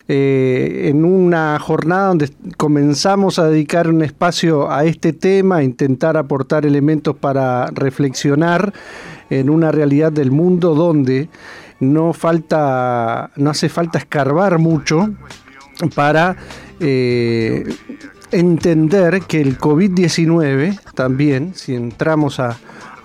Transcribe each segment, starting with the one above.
en una jornada donde comenzamos a dedicar un espacio a este tema, a intentar aportar elementos para reflexionar en una realidad del mundo donde no hace falta escarbar mucho para entender que el COVID-19 también, si entramos a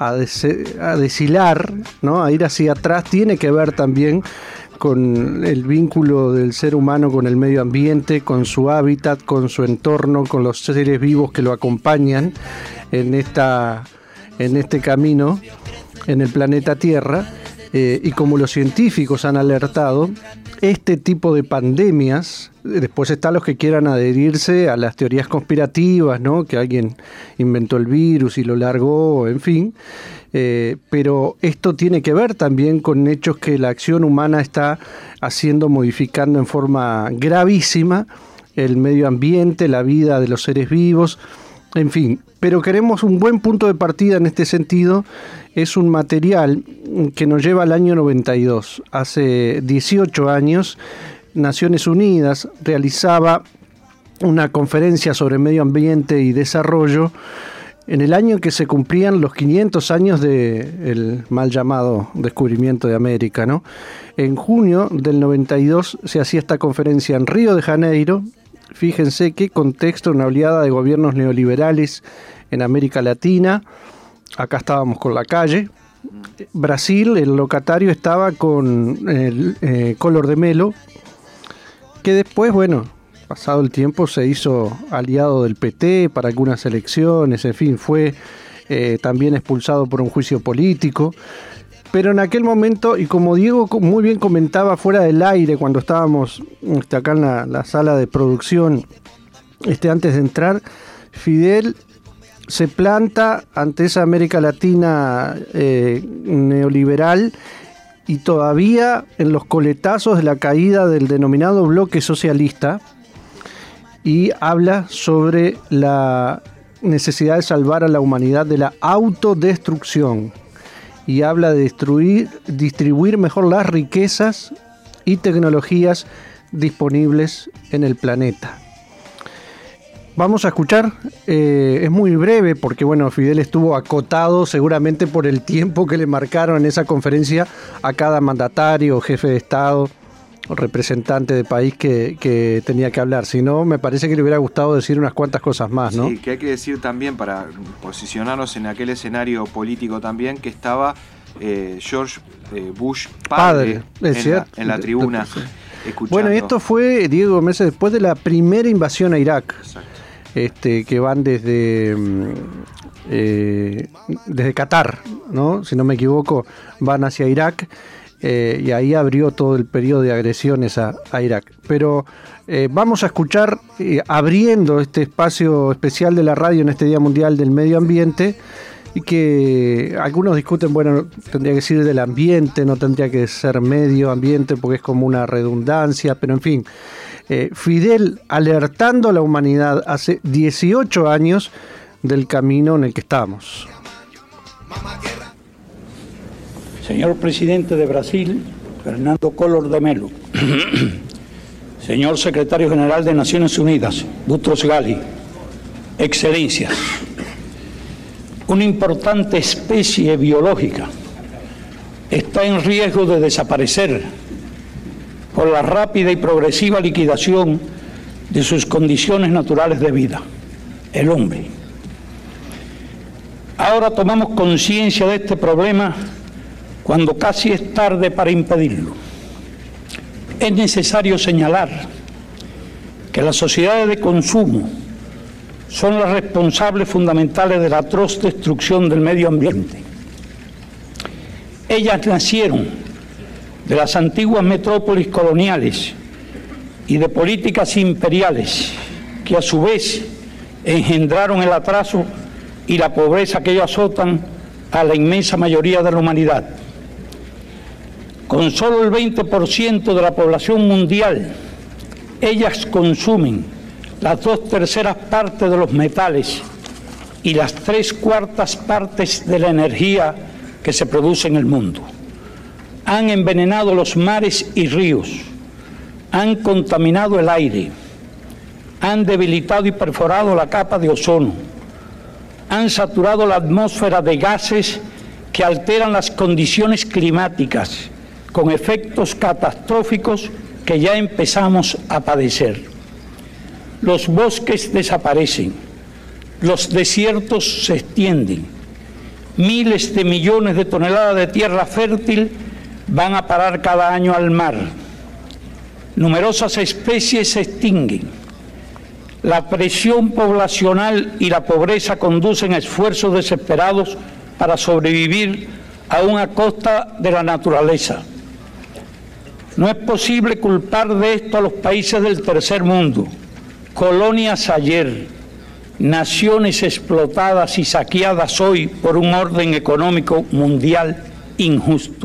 deshilar, ¿no?, a ir hacia atrás, tiene que ver también con el vínculo del ser humano con el medio ambiente, con su hábitat, con su entorno, con los seres vivos que lo acompañan en este camino en el planeta Tierra. Y como los científicos han alertado, este tipo de pandemias, después están los que quieran adherirse a las teorías conspirativas, ¿no?, que alguien inventó el virus y lo largó, en fin, pero esto tiene que ver también con hechos que la acción humana está modificando en forma gravísima el medio ambiente, la vida de los seres vivos, en fin. Pero queremos un buen punto de partida en este sentido. Es un material que nos lleva al año 92. Hace 18 años, Naciones Unidas realizaba una conferencia sobre medio ambiente y desarrollo en el año que se cumplían los 500 años del mal llamado descubrimiento de América, ¿no? En junio del 92 se hacía esta conferencia en Río de Janeiro. Fíjense qué contexto, una oleada de gobiernos neoliberales en América Latina. Acá estábamos con la calle. Brasil, el locatario, estaba con el Collor de Mello, que después, bueno, pasado el tiempo se hizo aliado del PT para algunas elecciones, en fin, fue también expulsado por un juicio político. Pero en aquel momento, y como Diego muy bien comentaba fuera del aire cuando estábamos acá en la sala de producción, antes de entrar, Fidel se planta ante esa América Latina neoliberal y todavía en los coletazos de la caída del denominado bloque socialista, y habla sobre la necesidad de salvar a la humanidad de la autodestrucción. Y habla de distribuir mejor las riquezas y tecnologías disponibles en el planeta. Vamos a escuchar, es muy breve porque bueno, Fidel estuvo acotado seguramente por el tiempo que le marcaron en esa conferencia a cada mandatario, jefe de Estado o representante de país que tenía que hablar. Si no, me parece que le hubiera gustado decir unas cuantas cosas más, ¿no? Sí, que hay que decir también, para posicionarnos en aquel escenario político también, que estaba George Bush padre en la tribuna. Sí. Escuchando. Bueno, esto fue, Diego, meses después de la primera invasión a Irak. Exacto. Que van desde Qatar, ¿no? Si no me equivoco, van hacia Irak. Y ahí abrió todo el periodo de agresiones a Irak. Pero vamos a escuchar, abriendo este espacio especial de la radio en este Día Mundial del Medio Ambiente, y que algunos discuten, bueno, tendría que decir del ambiente, no tendría que ser medio ambiente porque es como una redundancia, pero en fin, Fidel alertando a la humanidad hace 18 años del camino en el que estamos. Señor presidente de Brasil, Fernando Collor de Mello. Señor secretario general de Naciones Unidas, Boutros Ghali. Excelencias, una importante especie biológica está en riesgo de desaparecer por la rápida y progresiva liquidación de sus condiciones naturales de vida, el hombre. Ahora tomamos conciencia de este problema cuando casi es tarde para impedirlo. Es necesario señalar que las sociedades de consumo son las responsables fundamentales de la atroz destrucción del medio ambiente. Ellas nacieron de las antiguas metrópolis coloniales y de políticas imperiales que a su vez engendraron el atraso y la pobreza que ellos azotan a la inmensa mayoría de la humanidad. Con solo el 20% de la población mundial, ellas consumen las 2/3 partes de los metales y las 3/4 partes de la energía que se produce en el mundo. Han envenenado los mares y ríos, han contaminado el aire, han debilitado y perforado la capa de ozono, han saturado la atmósfera de gases que alteran las condiciones climáticas, con efectos catastróficos que ya empezamos a padecer. Los bosques desaparecen, los desiertos se extienden, miles de millones de toneladas de tierra fértil van a parar cada año al mar. Numerosas especies se extinguen. La presión poblacional y la pobreza conducen a esfuerzos desesperados para sobrevivir aún a costa de la naturaleza. No es posible culpar de esto a los países del tercer mundo, colonias ayer, naciones explotadas y saqueadas hoy por un orden económico mundial injusto.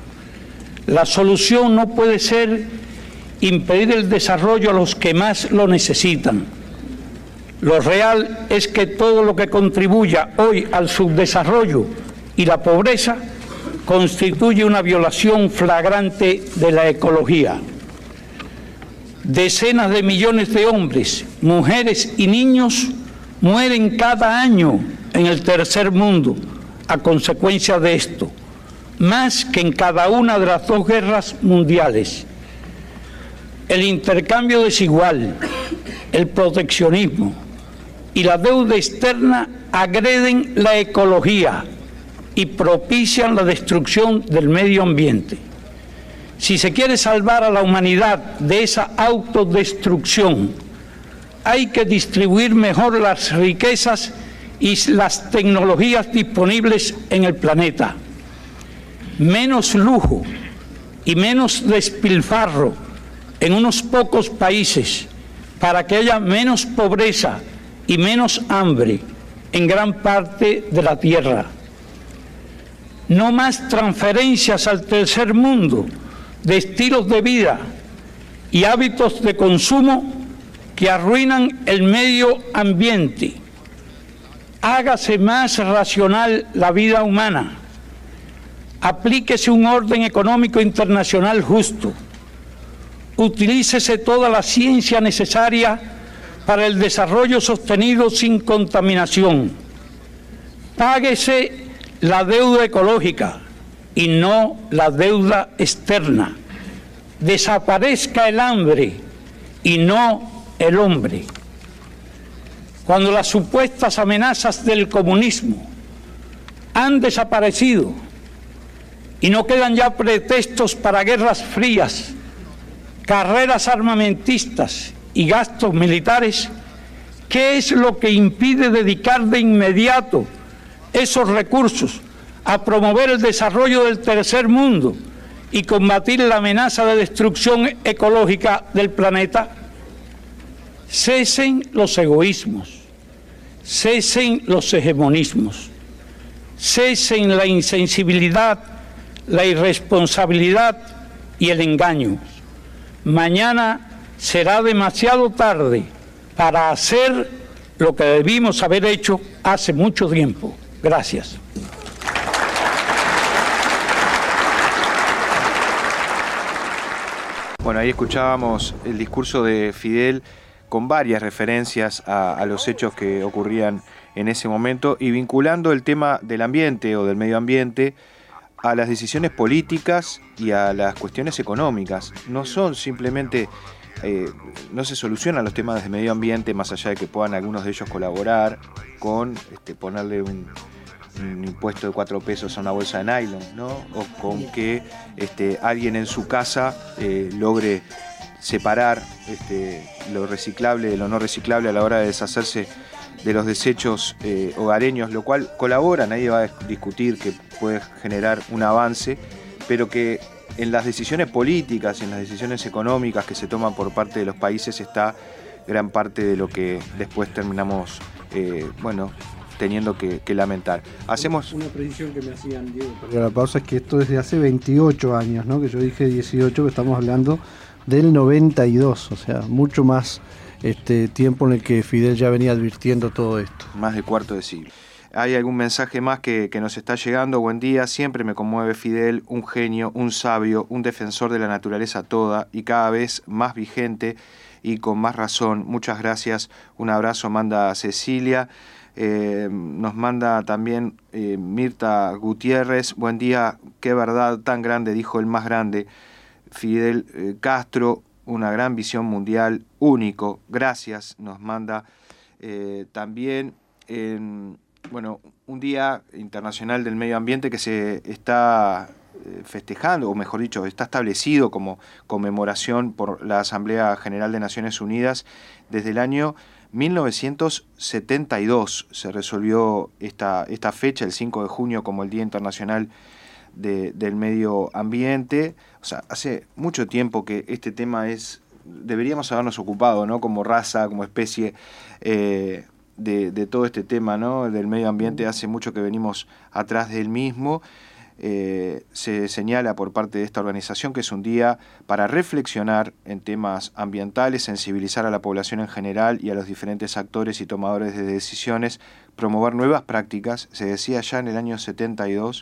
La solución no puede ser impedir el desarrollo a los que más lo necesitan. Lo real es que todo lo que contribuya hoy al subdesarrollo y la pobreza constituye una violación flagrante de la ecología. Decenas de millones de hombres, mujeres y niños mueren cada año en el tercer mundo a consecuencia de esto, más que en cada una de las 2 guerras mundiales. El intercambio desigual, el proteccionismo y la deuda externa agreden la ecología y propician la destrucción del medio ambiente. Si se quiere salvar a la humanidad de esa autodestrucción, hay que distribuir mejor las riquezas y las tecnologías disponibles en el planeta. Menos lujo y menos despilfarro en unos pocos países para que haya menos pobreza y menos hambre en gran parte de la tierra. No más transferencias al tercer mundo de estilos de vida y hábitos de consumo que arruinan el medio ambiente. Hágase más racional la vida humana. Aplíquese un orden económico internacional justo. Utilícese toda la ciencia necesaria para el desarrollo sostenido sin contaminación. Páguese la deuda ecológica y no la deuda externa. Desaparezca el hambre y no el hombre. Cuando las supuestas amenazas del comunismo han desaparecido y no quedan ya pretextos para guerras frías, carreras armamentistas y gastos militares, ¿qué es lo que impide dedicar de inmediato esos recursos a promover el desarrollo del tercer mundo y combatir la amenaza de destrucción ecológica del planeta? Cesen los egoísmos, cesen los hegemonismos, cesen la insensibilidad, la irresponsabilidad y el engaño. Mañana será demasiado tarde para hacer lo que debimos haber hecho hace mucho tiempo. Gracias. Bueno, ahí escuchábamos el discurso de Fidel con varias referencias a los hechos que ocurrían en ese momento y vinculando el tema del ambiente o del medio ambiente a las decisiones políticas y a las cuestiones económicas. No son simplemente, no se solucionan los temas de medio ambiente más allá de que puedan algunos de ellos colaborar con ponerle un impuesto de 4 pesos a una bolsa de nylon, ¿no? O con que alguien en su casa logre separar lo reciclable de lo no reciclable a la hora de deshacerse de los desechos hogareños, lo cual colabora, nadie va a discutir que puede generar un avance, pero que en las decisiones políticas, en las decisiones económicas que se toman por parte de los países está gran parte de lo que después terminamos, teniendo que lamentar. Hacemos una precisión que me hacían, Diego, porque la pausa es que esto es de hace 28 años, ¿no? Que yo dije 18, que estamos hablando del 92, o sea, mucho más tiempo en el que Fidel ya venía advirtiendo todo esto. Más de cuarto de siglo. hay algún mensaje más que nos está llegando. Buen día, siempre me conmueve Fidel, un genio, un sabio, un defensor de la naturaleza toda y cada vez más vigente y con más razón. Muchas gracias, un abrazo, manda Cecilia. Nos manda también Mirta Gutiérrez, buen día, qué verdad tan grande, dijo el más grande, Fidel Castro, una gran visión mundial, único, gracias, nos manda también, bueno, un Día Internacional del Medio Ambiente que se está festejando, o mejor dicho, está establecido como conmemoración por la Asamblea General de Naciones Unidas desde el año 1972 se resolvió esta fecha, el 5 de junio, como el Día Internacional del Medio Ambiente. O sea, hace mucho tiempo que este tema deberíamos habernos ocupado, ¿no? Como raza, como especie, de todo este tema, ¿no? Del medio ambiente, hace mucho que venimos atrás del mismo. Se señala por parte de esta organización que es un día para reflexionar en temas ambientales, sensibilizar a la población en general y a los diferentes actores y tomadores de decisiones, promover nuevas prácticas, se decía ya en el año 72,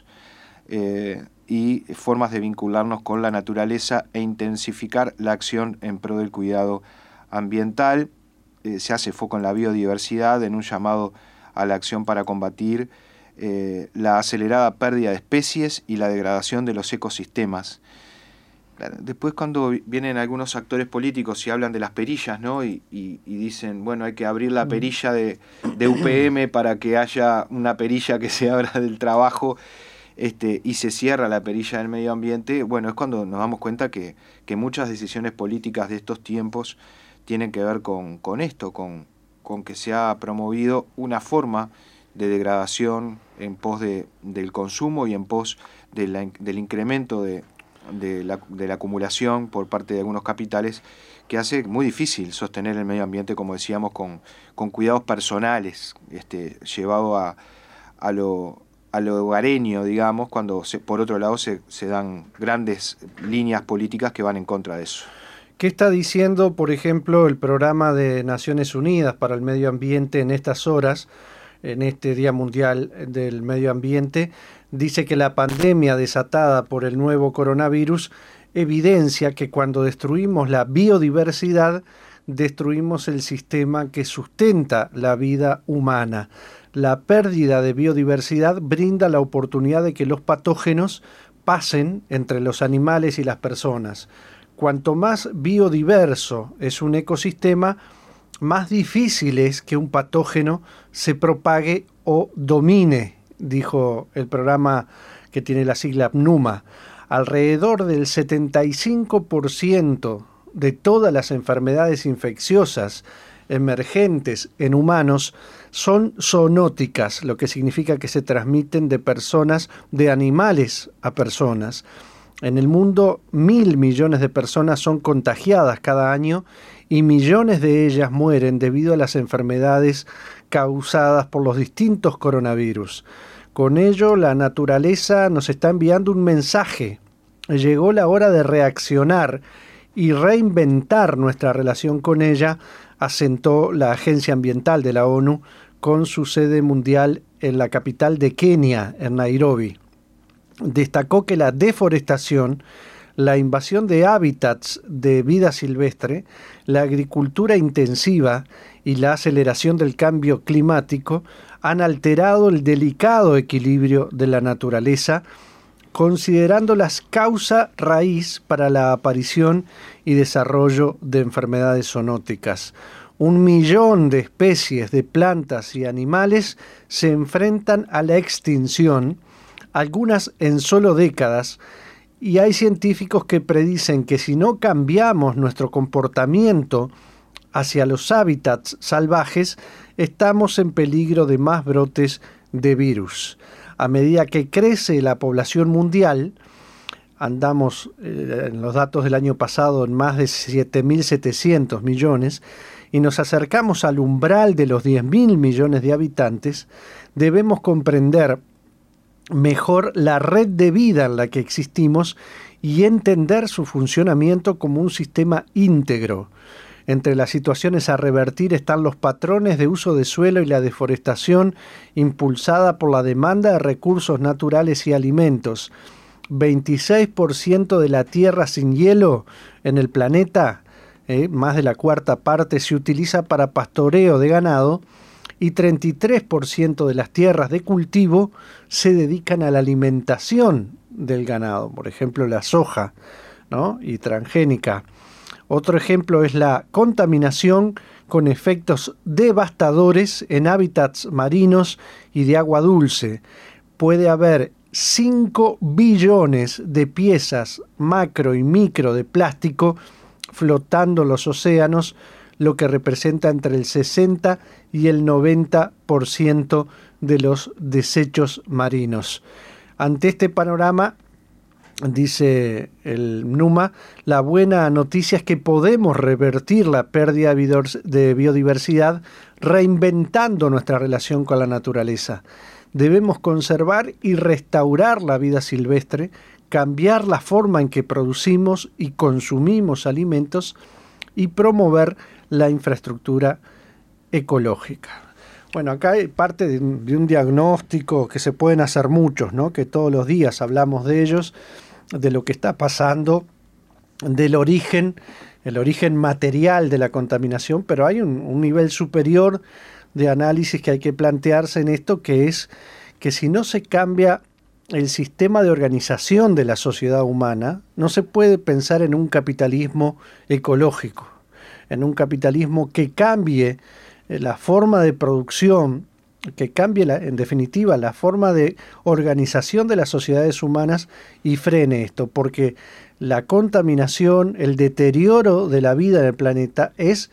y formas de vincularnos con la naturaleza e intensificar la acción en pro del cuidado ambiental. Se hace foco en la biodiversidad, en un llamado a la acción para combatir la acelerada pérdida de especies y la degradación de los ecosistemas. Después, cuando vienen algunos actores políticos y hablan de las perillas, ¿no? y dicen, bueno, hay que abrir la perilla de UPM para que haya una perilla que se abra del trabajo, y se cierra la perilla del medio ambiente, bueno, es cuando nos damos cuenta que muchas decisiones políticas de estos tiempos tienen que ver con esto, con que se ha promovido una forma de degradación en pos del consumo y en pos del incremento de la acumulación por parte de algunos capitales, que hace muy difícil sostener el medio ambiente, como decíamos, con cuidados personales, llevado a lo hogareño, digamos, cuando por otro lado se dan grandes líneas políticas que van en contra de eso. ¿Qué está diciendo, por ejemplo, el programa de Naciones Unidas para el Medio Ambiente en estas horas, en este Día Mundial del Medio Ambiente? Dice que la pandemia desatada por el nuevo coronavirus evidencia que cuando destruimos la biodiversidad, destruimos el sistema que sustenta la vida humana. La pérdida de biodiversidad brinda la oportunidad de que los patógenos pasen entre los animales y las personas. Cuanto más biodiverso es un ecosistema, más difícil es que un patógeno se propague o domine, dijo el programa que tiene la sigla PNUMA. Alrededor del 75% de todas las enfermedades infecciosas emergentes en humanos son zoonóticas, lo que significa que se transmiten de animales a personas. En el mundo, 1.000 millones de personas son contagiadas cada año y millones de ellas mueren debido a las enfermedades causadas por los distintos coronavirus. Con ello, la naturaleza nos está enviando un mensaje. Llegó la hora de reaccionar y reinventar nuestra relación con ella, asentó la Agencia Ambiental de la ONU con su sede mundial en la capital de Kenia, en Nairobi. Destacó que la deforestación, la invasión de hábitats de vida silvestre, la agricultura intensiva y la aceleración del cambio climático han alterado el delicado equilibrio de la naturaleza, considerándolas causa raíz para la aparición y desarrollo de enfermedades zoonóticas. 1 millón de especies de plantas y animales se enfrentan a la extinción, algunas en solo décadas, y hay científicos que predicen que si no cambiamos nuestro comportamiento hacia los hábitats salvajes, estamos en peligro de más brotes de virus. A medida que crece la población mundial, andamos en los datos del año pasado en más de 7.700 millones, y nos acercamos al umbral de los 10.000 millones de habitantes, debemos comprender mejor la red de vida en la que existimos y entender su funcionamiento como un sistema íntegro. Entre las situaciones a revertir están los patrones de uso de suelo y la deforestación impulsada por la demanda de recursos naturales y alimentos. 26% de la tierra sin hielo en el planeta, más de la cuarta parte, se utiliza para pastoreo de ganado y 33% de las tierras de cultivo se dedican a la alimentación del ganado, por ejemplo la soja, ¿no? Y transgénica. Otro ejemplo es la contaminación con efectos devastadores en hábitats marinos y de agua dulce. Puede haber 5 billones de piezas macro y micro de plástico flotando en los océanos, lo que representa entre el 60 y el 90% de los desechos marinos. Ante este panorama, dice el NUMA, la buena noticia es que podemos revertir la pérdida de biodiversidad reinventando nuestra relación con la naturaleza. Debemos conservar y restaurar la vida silvestre, cambiar la forma en que producimos y consumimos alimentos y promover la infraestructura ecológica. Bueno, acá hay parte de un diagnóstico que se pueden hacer muchos, ¿no? Que todos los días hablamos de ellos, de lo que está pasando, del origen, el origen material de la contaminación, pero hay un nivel superior de análisis que hay que plantearse en esto, que es que si no se cambia el sistema de organización de la sociedad humana, no se puede pensar en un capitalismo ecológico, en un capitalismo que cambie la forma de producción, que cambie en definitiva la forma de organización de las sociedades humanas y frene esto, porque la contaminación, el deterioro de la vida en el planeta es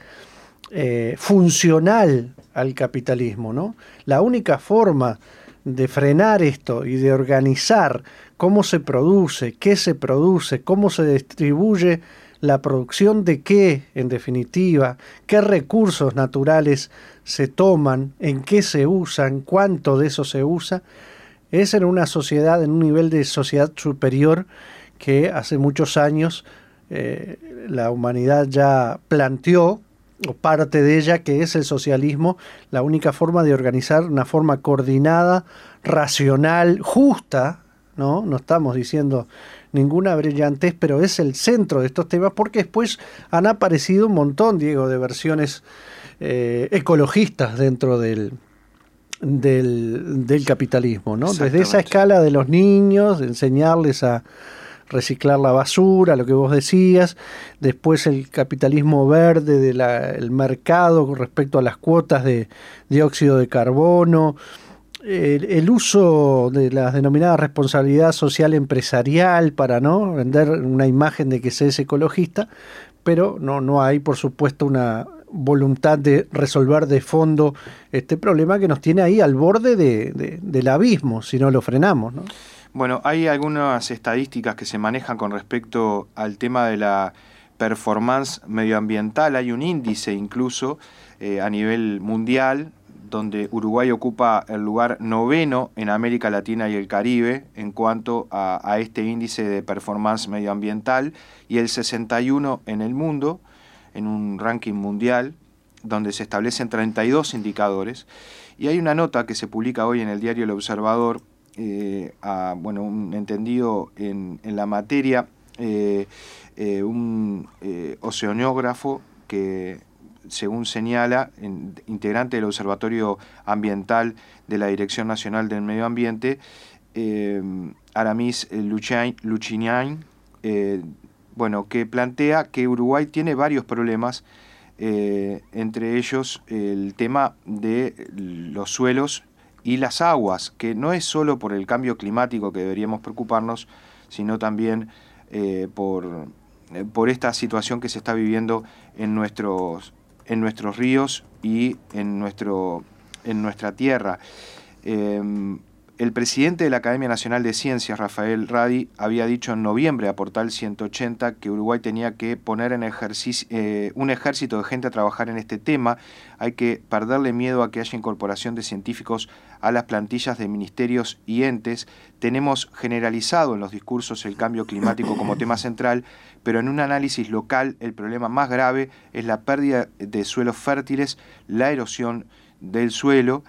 funcional al capitalismo, ¿no? La única forma de frenar esto y de organizar cómo se produce, qué se produce, cómo se distribuye la producción de qué, en definitiva, qué recursos naturales se toman, en qué se usan, cuánto de eso se usa, es en una sociedad, en un nivel de sociedad superior que hace muchos años la humanidad ya planteó, o parte de ella, que es el socialismo, la única forma de organizar una forma coordinada, racional, justa, ¿no? No estamos diciendo ninguna brillantez, pero es el centro de estos temas, porque después han aparecido un montón, Diego, de versiones ecologistas dentro del capitalismo, ¿no? Desde esa escala de los niños, de enseñarles a reciclar la basura, lo que vos decías, después el capitalismo verde del mercado con respecto a las cuotas de dióxido de carbono, el uso de la denominada responsabilidad social empresarial para no vender una imagen de que se es ecologista, pero no hay, por supuesto, una voluntad de resolver de fondo este problema que nos tiene ahí al borde del abismo, si no lo frenamos, ¿no? Bueno, hay algunas estadísticas que se manejan con respecto al tema de la performance medioambiental. Hay un índice incluso a nivel mundial, donde Uruguay ocupa el lugar 9º en América Latina y el Caribe en cuanto a este índice de performance medioambiental, y el 61 en el mundo, en un ranking mundial, donde se establecen 32 indicadores. Y hay una nota que se publica hoy en el diario El Observador, un entendido en la materia, un oceanógrafo que, según señala, integrante del Observatorio Ambiental de la Dirección Nacional del Medio Ambiente, Aramis Luchinian, que plantea que Uruguay tiene varios problemas, entre ellos el tema de los suelos y las aguas, que no es solo por el cambio climático que deberíamos preocuparnos, sino también por esta situación que se está viviendo en nuestros ríos y en nuestra tierra. El El presidente de la Academia Nacional de Ciencias, Rafael Radi, había dicho en noviembre a Portal 180 que Uruguay tenía que poner en un ejército de gente a trabajar en este tema. Hay que perderle miedo a que haya incorporación de científicos a las plantillas de ministerios y entes. Tenemos generalizado en los discursos el cambio climático como tema central, pero en un análisis local el problema más grave es la pérdida de suelos fértiles, la erosión del suelo.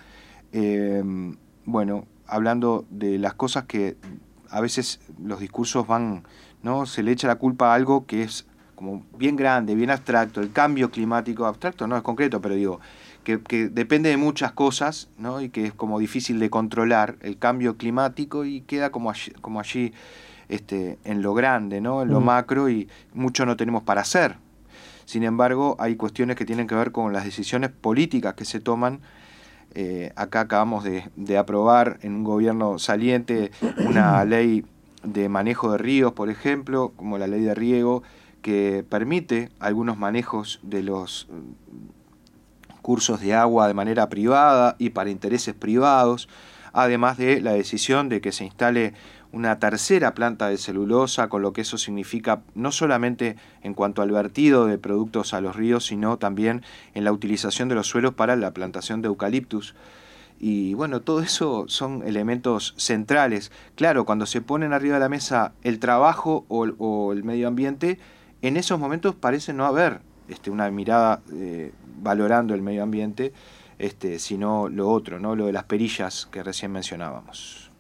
Hablando de las cosas que a veces los discursos van, ¿no? Se le echa la culpa a algo que es como bien grande, bien abstracto, el cambio climático, abstracto no es concreto, pero digo, que depende de muchas cosas, ¿no? Y que es como difícil de controlar el cambio climático y queda como allí en lo grande, ¿no? En lo macro, y mucho no tenemos para hacer. Sin embargo, hay cuestiones que tienen que ver con las decisiones políticas que se toman. Acá acabamos de aprobar en un gobierno saliente una ley de manejo de ríos, por ejemplo, como la ley de riego, que permite algunos manejos de los cursos de agua de manera privada y para intereses privados, además de la decisión de que se instale una tercera planta de celulosa, con lo que eso significa no solamente en cuanto al vertido de productos a los ríos, sino también en la utilización de los suelos para la plantación de eucaliptus. Y bueno, todo eso son elementos centrales. Claro, cuando se ponen arriba de la mesa el trabajo o el medio ambiente, en esos momentos parece no haber una mirada valorando el medio ambiente, sino lo otro, ¿no? Lo de las perillas que recién mencionábamos.